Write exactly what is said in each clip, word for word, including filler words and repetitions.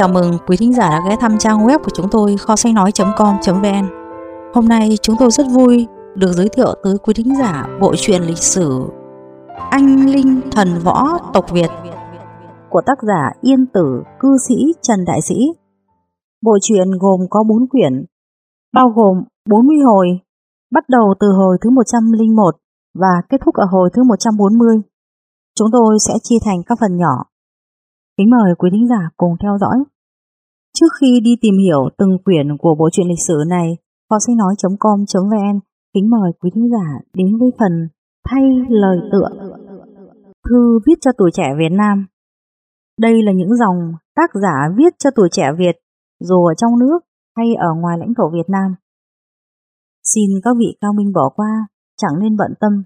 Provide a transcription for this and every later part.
Chào mừng quý thính giả đã ghé thăm trang web của chúng tôi kho sách nói chấm com chấm vn. Hôm nay chúng tôi rất vui được giới thiệu tới quý thính giả bộ truyện lịch sử Anh Linh Thần Võ Tộc Việt của tác giả Yên Tử Cư Sĩ Trần Đại Sĩ. Bộ truyện gồm có bốn quyển, bao gồm bốn mươi hồi, bắt đầu từ hồi thứ một trăm lẻ một và kết thúc ở hồi thứ một trăm bốn mươi. Chúng tôi sẽ chia thành các phần nhỏ. Kính mời quý thính giả cùng theo dõi. Trước khi đi tìm hiểu từng quyển của bộ truyện lịch sử này, kho sách nói chấm com chấm vn kính mời quý thính giả đến với phần thay lời tựa. Thư viết cho tuổi trẻ Việt Nam. Đây là những dòng tác giả viết cho tuổi trẻ Việt, dù ở trong nước hay ở ngoài lãnh thổ Việt Nam. Xin các vị cao minh bỏ qua, chẳng nên bận tâm.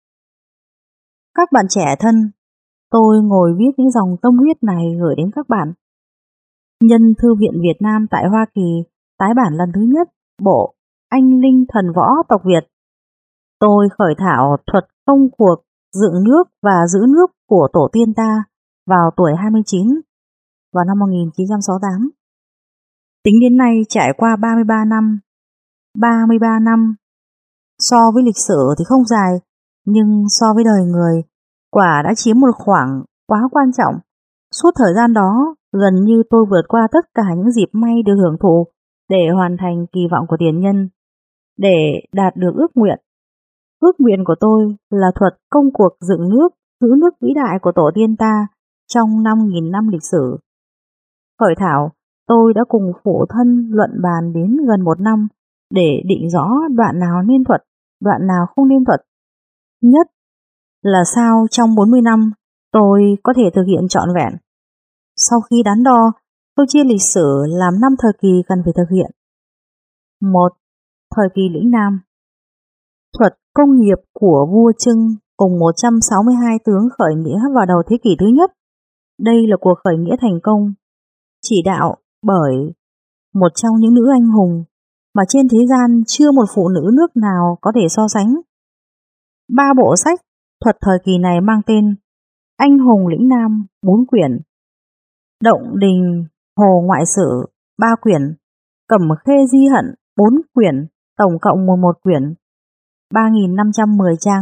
Các bạn trẻ thân, tôi ngồi viết những dòng tâm huyết này gửi đến các bạn. Nhân Thư viện Việt Nam tại Hoa Kỳ tái bản lần thứ nhất bộ Anh Linh Thần Võ Tộc Việt. Tôi khởi thảo thuật công cuộc dựng nước và giữ nước của tổ tiên ta vào tuổi hai mươi chín, vào năm một nghìn chín trăm sáu mươi tám. Tính đến nay trải qua ba mươi ba năm. ba mươi ba năm. So với lịch sử thì không dài, nhưng so với đời người, quả đã chiếm một khoảng quá quan trọng. Suốt thời gian đó, gần như tôi vượt qua tất cả những dịp may được hưởng thụ để hoàn thành kỳ vọng của tiền nhân, để đạt được ước nguyện. Ước nguyện của tôi là thuật công cuộc dựng nước, giữ nước vĩ đại của tổ tiên ta trong năm nghìn năm lịch sử. Khởi thảo, tôi đã cùng phụ thân luận bàn đến gần một năm để định rõ đoạn nào nên thuật, đoạn nào không nên thuật. Nhất là sao trong bốn mươi năm tôi có thể thực hiện trọn vẹn. Sau khi đắn đo, tôi chia lịch sử làm năm thời kỳ cần phải thực hiện. Một. Thời kỳ lĩnh Nam. Thuật công nghiệp của vua Trưng cùng một trăm sáu mươi hai tướng khởi nghĩa vào đầu thế kỷ thứ nhất. Đây là cuộc khởi nghĩa thành công, chỉ đạo bởi một trong những nữ anh hùng mà trên thế gian chưa một phụ nữ nước nào có thể so sánh. Ba bộ sách thuật thời kỳ này mang tên Anh hùng lĩnh Nam bốn quyển, Động đình Hồ ngoại sử ba quyển, Cẩm khê di hận bốn quyển, tổng cộng mười một quyển, ba nghìn năm trăm mười trang.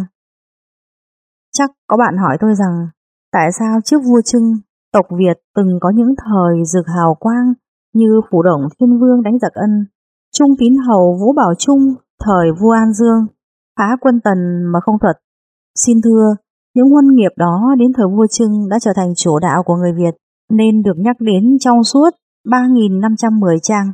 Chắc có bạn hỏi tôi rằng tại sao trước vua Trưng, tộc Việt từng có những thời rực hào quang như Phủ Động Thiên Vương đánh giặc Ân, Trung Tín Hầu Vũ Bảo Trung thời vua An Dương, phá quân Tần mà không thuật. Xin thưa, những huân nghiệp đó đến thời vua Trưng đã trở thành chủ đạo của người Việt, nên được nhắc đến trong suốt ba nghìn năm trăm mười trang.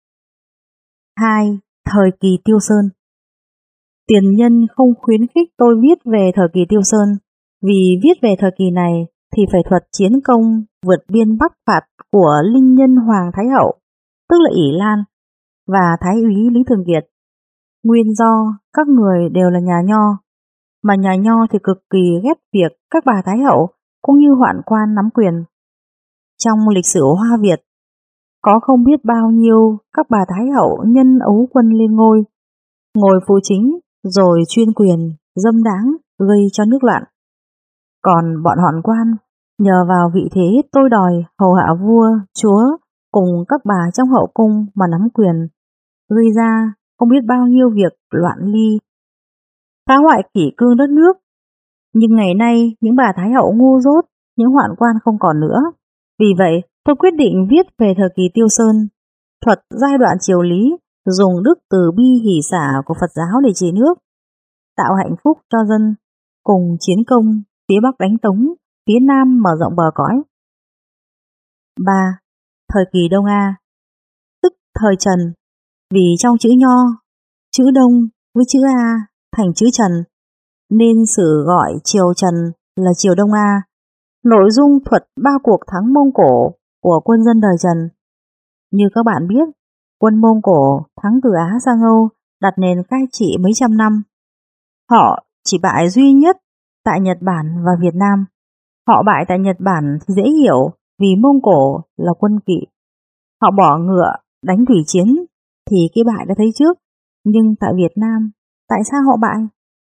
Hai. Thời kỳ Tiêu Sơn. Tiền nhân không khuyến khích tôi viết về thời kỳ Tiêu Sơn, vì viết về thời kỳ này thì phải thuật chiến công vượt biên Bắc phạt của linh nhân Hoàng Thái Hậu, tức là ỷ Lan, và Thái úy Lý Thường Kiệt. Nguyên do các người đều là nhà Nho, mà nhà Nho thì cực kỳ ghét việc các bà Thái Hậu cũng như hoạn quan nắm quyền. Trong lịch sử Hoa Việt, có không biết bao nhiêu các bà Thái Hậu nhân ấu quân lên ngôi, ngồi phụ chính rồi chuyên quyền, dâm đáng, gây cho nước loạn. Còn bọn hoạn quan nhờ vào vị thế tôi đòi hầu hạ vua, chúa cùng các bà trong hậu cung mà nắm quyền, gây ra không biết bao nhiêu việc loạn ly, phá hoại kỷ cương đất nước. Nhưng ngày nay những bà Thái Hậu ngu dốt, những hoạn quan không còn nữa. Vì vậy tôi quyết định viết về thời kỳ Tiêu Sơn, thuật giai đoạn triều lý, dùng đức từ bi hỷ xả của Phật giáo để trị nước, tạo hạnh phúc cho dân, cùng chiến công phía Bắc đánh Tống, phía Nam mở rộng bờ cõi. Ba. Thời kỳ Đông A, tức thời Trần, vì trong chữ Nho, chữ Đông với chữ A thành chữ Trần, nên sử gọi triều Trần là triều Đông A. Nội dung thuật ba cuộc thắng Mông Cổ của quân dân đời Trần. Như các bạn biết, quân Mông Cổ thắng từ Á sang Âu, đặt nền cai trị mấy trăm năm. Họ chỉ bại duy nhất tại Nhật Bản và Việt Nam. Họ bại tại Nhật Bản thì dễ hiểu, vì Mông Cổ là quân kỵ. Họ bỏ ngựa đánh thủy chiến thì cái bại đã thấy trước. Nhưng tại Việt Nam, tại sao họ bại?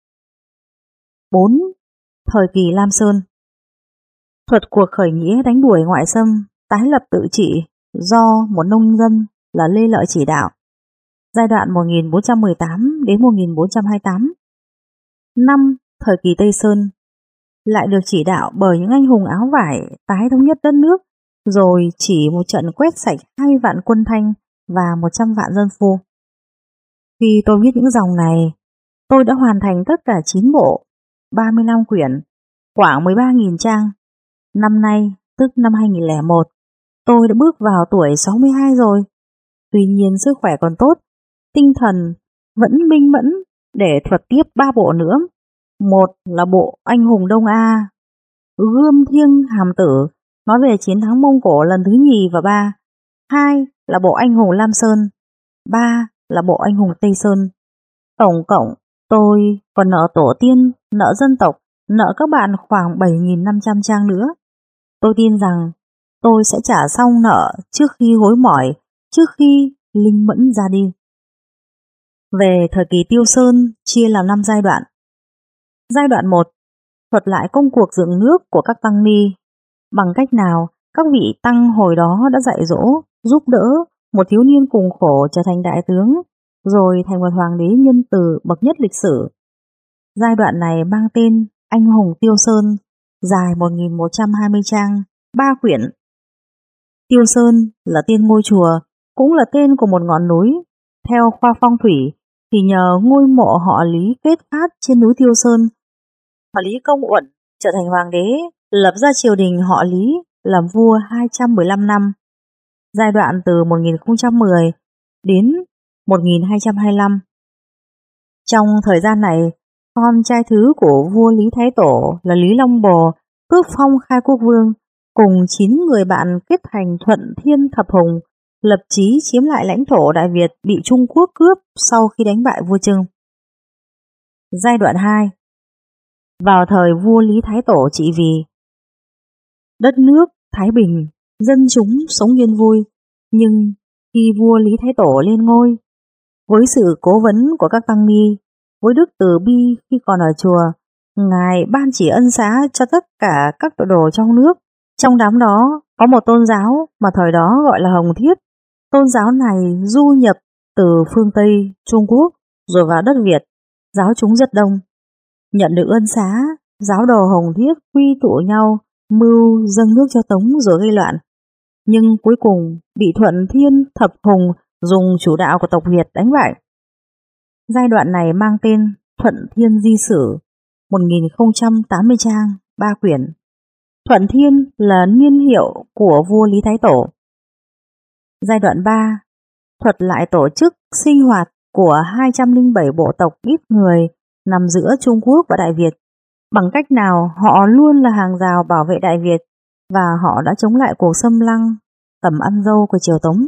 Bốn. Thời kỳ Lam Sơn. Thuật cuộc khởi nghĩa đánh đuổi ngoại xâm, tái lập tự trị do một nông dân là Lê Lợi chỉ đạo, giai đoạn một nghìn bốn trăm mười tám đến một nghìn bốn trăm hai mươi tám. Năm thời kỳ Tây Sơn lại được chỉ đạo bởi những anh hùng áo vải tái thống nhất đất nước, rồi chỉ một trận quét sạch hai mươi vạn quân Thanh và một trăm vạn dân phu. Khi tôi viết những dòng này, tôi đã hoàn thành tất cả chín bộ, ba mươi lăm quyển, khoảng mười ba nghìn trang. Năm nay, tức năm hai nghìn không trăm lẻ một, tôi đã bước vào tuổi sáu mươi hai rồi. Tuy nhiên sức khỏe còn tốt, tinh thần vẫn minh mẫn để thuật tiếp ba bộ nữa. Một là bộ Anh hùng Đông A, Gươm Thiêng Hàm Tử, nói về chiến thắng Mông Cổ lần thứ nhì và ba. Hai là bộ Anh hùng Lam Sơn. Ba là bộ Anh hùng Tây Sơn. Tổng cộng tôi còn nợ tổ tiên, nợ dân tộc, nợ các bạn khoảng bảy nghìn năm trăm trang nữa. Tôi tin rằng tôi sẽ trả xong nợ trước khi hối mỏi, trước khi linh mẫn ra đi. Về thời kỳ Tiêu Sơn chia làm năm giai đoạn. Giai đoạn một, thuật lại công cuộc dựng nước của các tăng ni. Bằng cách nào các vị tăng hồi đó đã dạy dỗ, giúp đỡ một thiếu niên cùng khổ trở thành đại tướng, rồi thành một hoàng đế nhân từ bậc nhất lịch sử. Giai đoạn này mang tên Anh hùng Tiêu Sơn, dài một nghìn một trăm hai mươi trang, ba quyển. Tiêu Sơn là tên ngôi chùa, cũng là tên của một ngọn núi. Theo khoa phong thủy thì nhờ ngôi mộ họ Lý kết phát trên núi Tiêu Sơn, họ Lý Công Uẩn trở thành hoàng đế, lập ra triều đình họ Lý, làm vua hai trăm mười lăm năm. Giai đoạn từ một nghìn không trăm mười đến một nghìn hai trăm hai mươi lăm. Trong thời gian này, con trai thứ của vua Lý Thái Tổ là Lý Long Bồ tước phong khai quốc vương, cùng chín người bạn kết thành Thuận Thiên Thập Hùng, lập chí chiếm lại lãnh thổ Đại Việt bị Trung Quốc cướp sau khi đánh bại vua Trưng. Giai đoạn hai. Vào thời vua Lý Thái Tổ trị vì, đất nước thái bình, dân chúng sống yên vui. Nhưng khi vua Lý Thái Tổ lên ngôi, với sự cố vấn của các tăng ni, với đức từ bi khi còn ở chùa, Ngài ban chỉ ân xá cho tất cả các tội đồ trong nước. Trong đám đó có một tôn giáo mà thời đó gọi là Hồng Thiết. Tôn giáo này du nhập từ phương Tây Trung Quốc rồi vào đất Việt, giáo chúng rất đông. Nhận được ân xá, giáo đồ Hồng Thiết quy tụ nhau mưu dâng nước cho Tống rồi gây loạn. Nhưng cuối cùng bị Thuận Thiên Thập Hùng dùng chủ đạo của tộc Việt đánh bại. Giai đoạn này mang tên Thuận Thiên Di Sử, một nghìn không trăm tám mươi trang, ba quyển. Thuận Thiên là niên hiệu của vua Lý Thái Tổ. Giai đoạn ba, thuật lại tổ chức sinh hoạt của hai trăm lẻ bảy bộ tộc ít người nằm giữa Trung Quốc và Đại Việt. Bằng cách nào họ luôn là hàng rào bảo vệ Đại Việt và họ đã chống lại cuộc xâm lăng, tầm ăn dâu của triều Tống.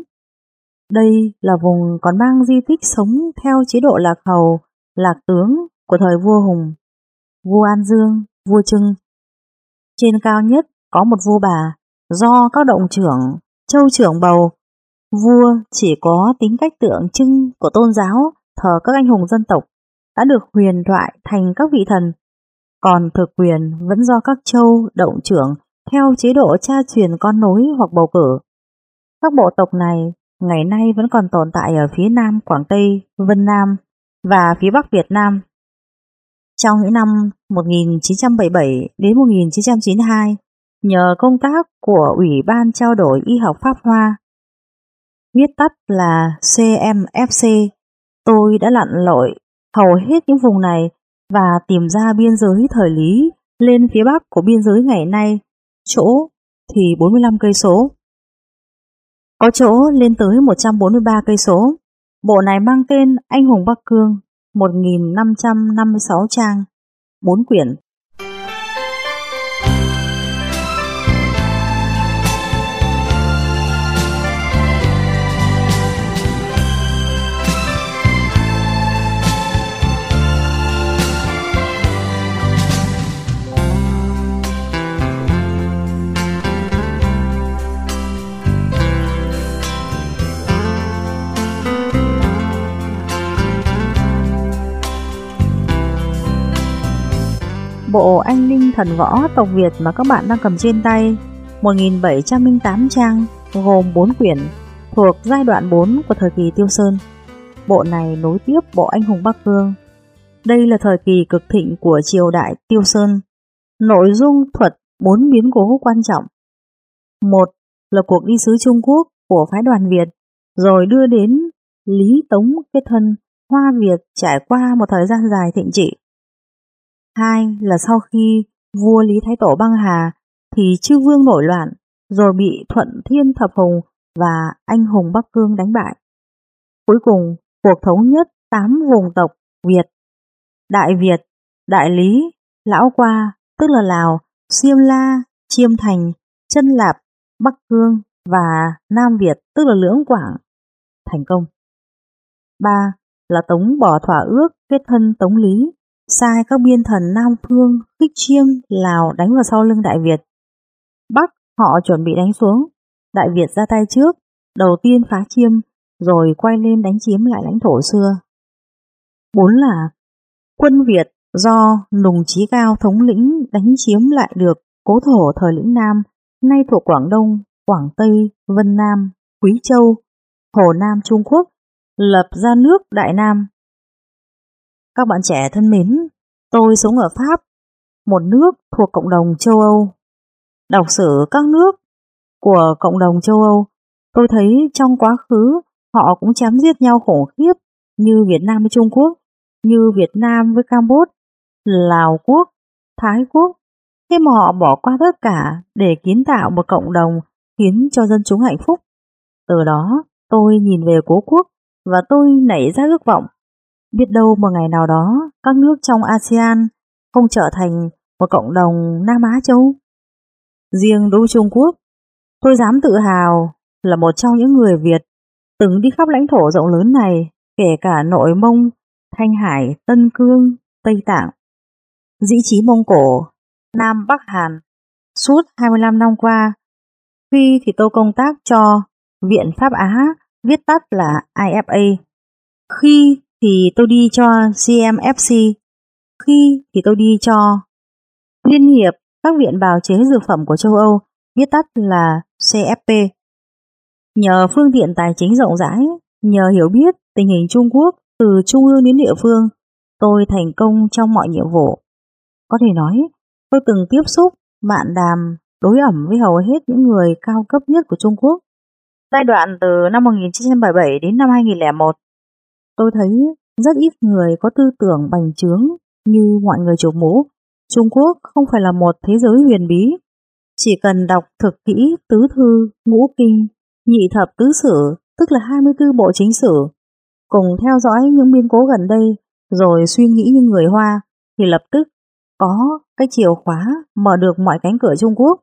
Đây là vùng còn mang di tích sống theo chế độ lạc hầu, lạc tướng của thời vua Hùng, vua An Dương, vua Trưng. Trên cao nhất có một vua bà, do các động trưởng, châu trưởng bầu. Vua chỉ có tính cách tượng trưng của tôn giáo thờ các anh hùng dân tộc, đã được huyền thoại thành các vị thần. Còn thực quyền vẫn do các châu, động trưởng theo chế độ cha truyền con nối hoặc bầu cử. Các bộ tộc này ngày nay vẫn còn tồn tại ở phía Nam Quảng Tây, Vân Nam và phía Bắc Việt Nam. Trong những năm một nghìn chín trăm bảy mươi bảy đến một nghìn chín trăm chín mươi hai, nhờ công tác của Ủy ban trao đổi y học Pháp Hoa, viết tắt là C M F C, tôi đã lặn lội hầu hết những vùng này và tìm ra biên giới thời Lý lên phía bắc của biên giới ngày nay, chỗ thì bốn mươi lăm cây số. Có chỗ lên tới một trăm bốn mươi ba cây số. Bộ này mang tên Anh hùng Bắc Cương, một nghìn năm trăm năm mươi sáu trang, bốn quyển. Bộ Anh Linh Thần Võ tộc Việt mà các bạn đang cầm trên tay, một nghìn bảy trăm lẻ tám trang, gồm bốn quyển, thuộc giai đoạn bốn của thời kỳ Tiêu Sơn. Bộ này nối tiếp bộ Anh hùng Bắc Cương. Đây là thời kỳ cực thịnh của triều đại Tiêu Sơn. Nội dung thuật bốn biến cố quan trọng. Một là cuộc đi sứ Trung Quốc của phái đoàn Việt, rồi đưa đến Lý Tống kết thân, Hoa Việt trải qua một thời gian dài thịnh trị. Hai là sau khi vua Lý Thái Tổ băng hà thì chư vương nổi loạn, rồi bị Thuận Thiên Thập Hùng và Anh hùng Bắc Cương đánh bại. Cuối cùng, cuộc thống nhất tám vùng tộc Việt, Đại Việt, Đại Lý, Lão Qua, tức là Lào, Xiêm La, Chiêm Thành, Chân Lạp, Bắc Cương và Nam Việt, tức là Lưỡng Quảng, thành công. Ba là Tống bỏ thỏa ước kết thân Tống Lý, sai các biên thần Nam Phương, Khích Chiêm, Lào đánh vào sau lưng Đại Việt. Bắc họ chuẩn bị đánh xuống, Đại Việt ra tay trước, đầu tiên phá Chiêm, rồi quay lên đánh chiếm lại lãnh thổ xưa. Bốn là quân Việt do Nùng Chí Cao thống lĩnh đánh chiếm lại được cố thổ thời lĩnh Nam, nay thuộc Quảng Đông, Quảng Tây, Vân Nam, Quý Châu, Hồ Nam Trung Quốc, lập ra nước Đại Nam. Các bạn trẻ thân mến, tôi sống ở Pháp, một nước thuộc cộng đồng châu Âu. Đọc sử các nước của cộng đồng châu Âu, tôi thấy trong quá khứ họ cũng chém giết nhau khủng khiếp, như Việt Nam với Trung Quốc, như Việt Nam với Campuchia, Lào Quốc, Thái Quốc. Thế mà họ bỏ qua tất cả để kiến tạo một cộng đồng khiến cho dân chúng hạnh phúc. Từ đó tôi nhìn về cố quốc và tôi nảy ra ước vọng. Biết đâu một ngày nào đó các nước trong a sê an không trở thành một cộng đồng Nam Á Châu. Riêng đối với Trung Quốc, tôi dám tự hào là một trong những người Việt từng đi khắp lãnh thổ rộng lớn này, kể cả Nội Mông, Thanh Hải, Tân Cương, Tây Tạng, Dĩ Chí Mông Cổ, Nam Bắc Hàn. Suốt hai mươi lăm năm qua, khi thì tôi công tác cho Viện Pháp Á, viết tắt là i ép a, khi thì tôi đi cho xê em ép xê, khi thì tôi đi cho Liên hiệp các viện bào chế dược phẩm của châu Âu, viết tắt là xê ép pê. Nhờ phương tiện tài chính rộng rãi, nhờ hiểu biết tình hình Trung Quốc từ trung ương đến địa phương, tôi thành công trong mọi nhiệm vụ. Có thể nói, tôi từng tiếp xúc, mạn đàm, đối ẩm với hầu hết những người cao cấp nhất của Trung Quốc. Giai đoạn từ năm một nghìn chín trăm bảy mươi bảy đến năm hai nghìn lẻ một, tôi thấy rất ít người có tư tưởng bành trướng như mọi người chụp mũ. Trung Quốc không phải là một thế giới huyền bí. Chỉ cần đọc thực kỹ tứ thư, ngũ kinh, nhị thập tứ sử, tức là hai mươi tư bộ chính sử, cùng theo dõi những biến cố gần đây, rồi suy nghĩ như người Hoa, thì lập tức có cái chìa khóa mở được mọi cánh cửa Trung Quốc.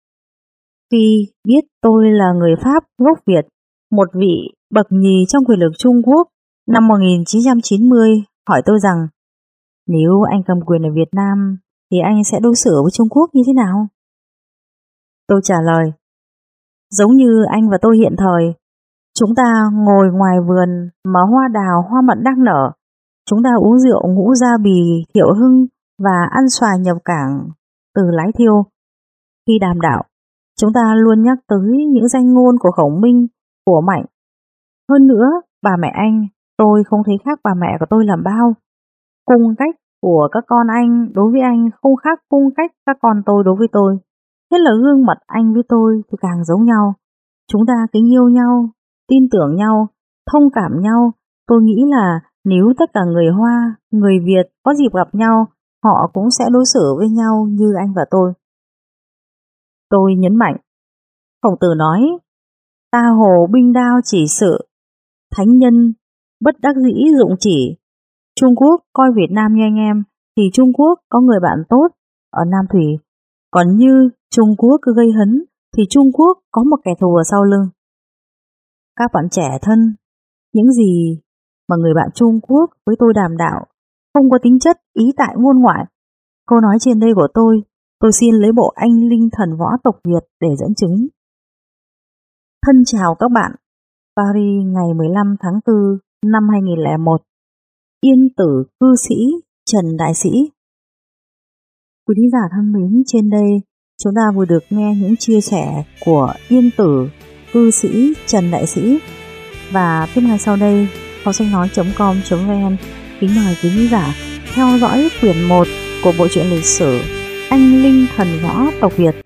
Khi biết tôi là người Pháp gốc Việt, một vị bậc nhì trong quyền lực Trung Quốc, năm một nghìn chín trăm chín mươi hỏi tôi rằng nếu anh cầm quyền ở Việt Nam thì anh sẽ đối xử với Trung Quốc như thế nào? Tôi trả lời, giống như anh và tôi hiện thời, chúng ta ngồi ngoài vườn mà hoa đào hoa mận đang nở, chúng ta uống rượu ngũ gia bì Thiệu Hưng và ăn xoài nhập cảng từ Lái Thiêu. Khi đàm đạo, chúng ta luôn nhắc tới những danh ngôn của Khổng Minh, của Mạnh. Hơn nữa, bà mẹ anh, tôi không thấy khác bà mẹ của tôi làm bao. Cung cách của các con anh đối với anh không khác cung cách các con tôi đối với tôi. Thế là gương mặt anh với tôi thì càng giống nhau. Chúng ta kính yêu nhau, tin tưởng nhau, thông cảm nhau. Tôi nghĩ là nếu tất cả người Hoa, người Việt có dịp gặp nhau, họ cũng sẽ đối xử với nhau như anh và tôi. Tôi nhấn mạnh, Khổng Tử nói, ta hồ binh đao chỉ sự, thánh nhân bất đắc dĩ dụng chỉ. Trung Quốc coi Việt Nam như anh em, thì Trung Quốc có người bạn tốt ở Nam Thủy. Còn như Trung Quốc cứ gây hấn, thì Trung Quốc có một kẻ thù ở sau lưng. Các bạn trẻ thân, những gì mà người bạn Trung Quốc với tôi đàm đạo không có tính chất ý tại ngôn ngoại. Câu nói trên đây của tôi, tôi xin lấy bộ Anh Linh Thần Võ tộc Việt để dẫn chứng. Thân chào các bạn. Paris ngày mười lăm tháng tư năm hai nghìn lẻ một. Yên Tử cư sĩ Trần Đại Sĩ. Quý thính giả thân mến, trên đây chúng ta vừa được nghe những chia sẻ của Yên Tử cư sĩ Trần Đại Sĩ. Và tiếp ngay sau đây, kho sách nói chấm com chấm vn kính mời quý khán giả theo dõi quyển một của bộ truyện lịch sử Anh Linh Thần Võ tộc Việt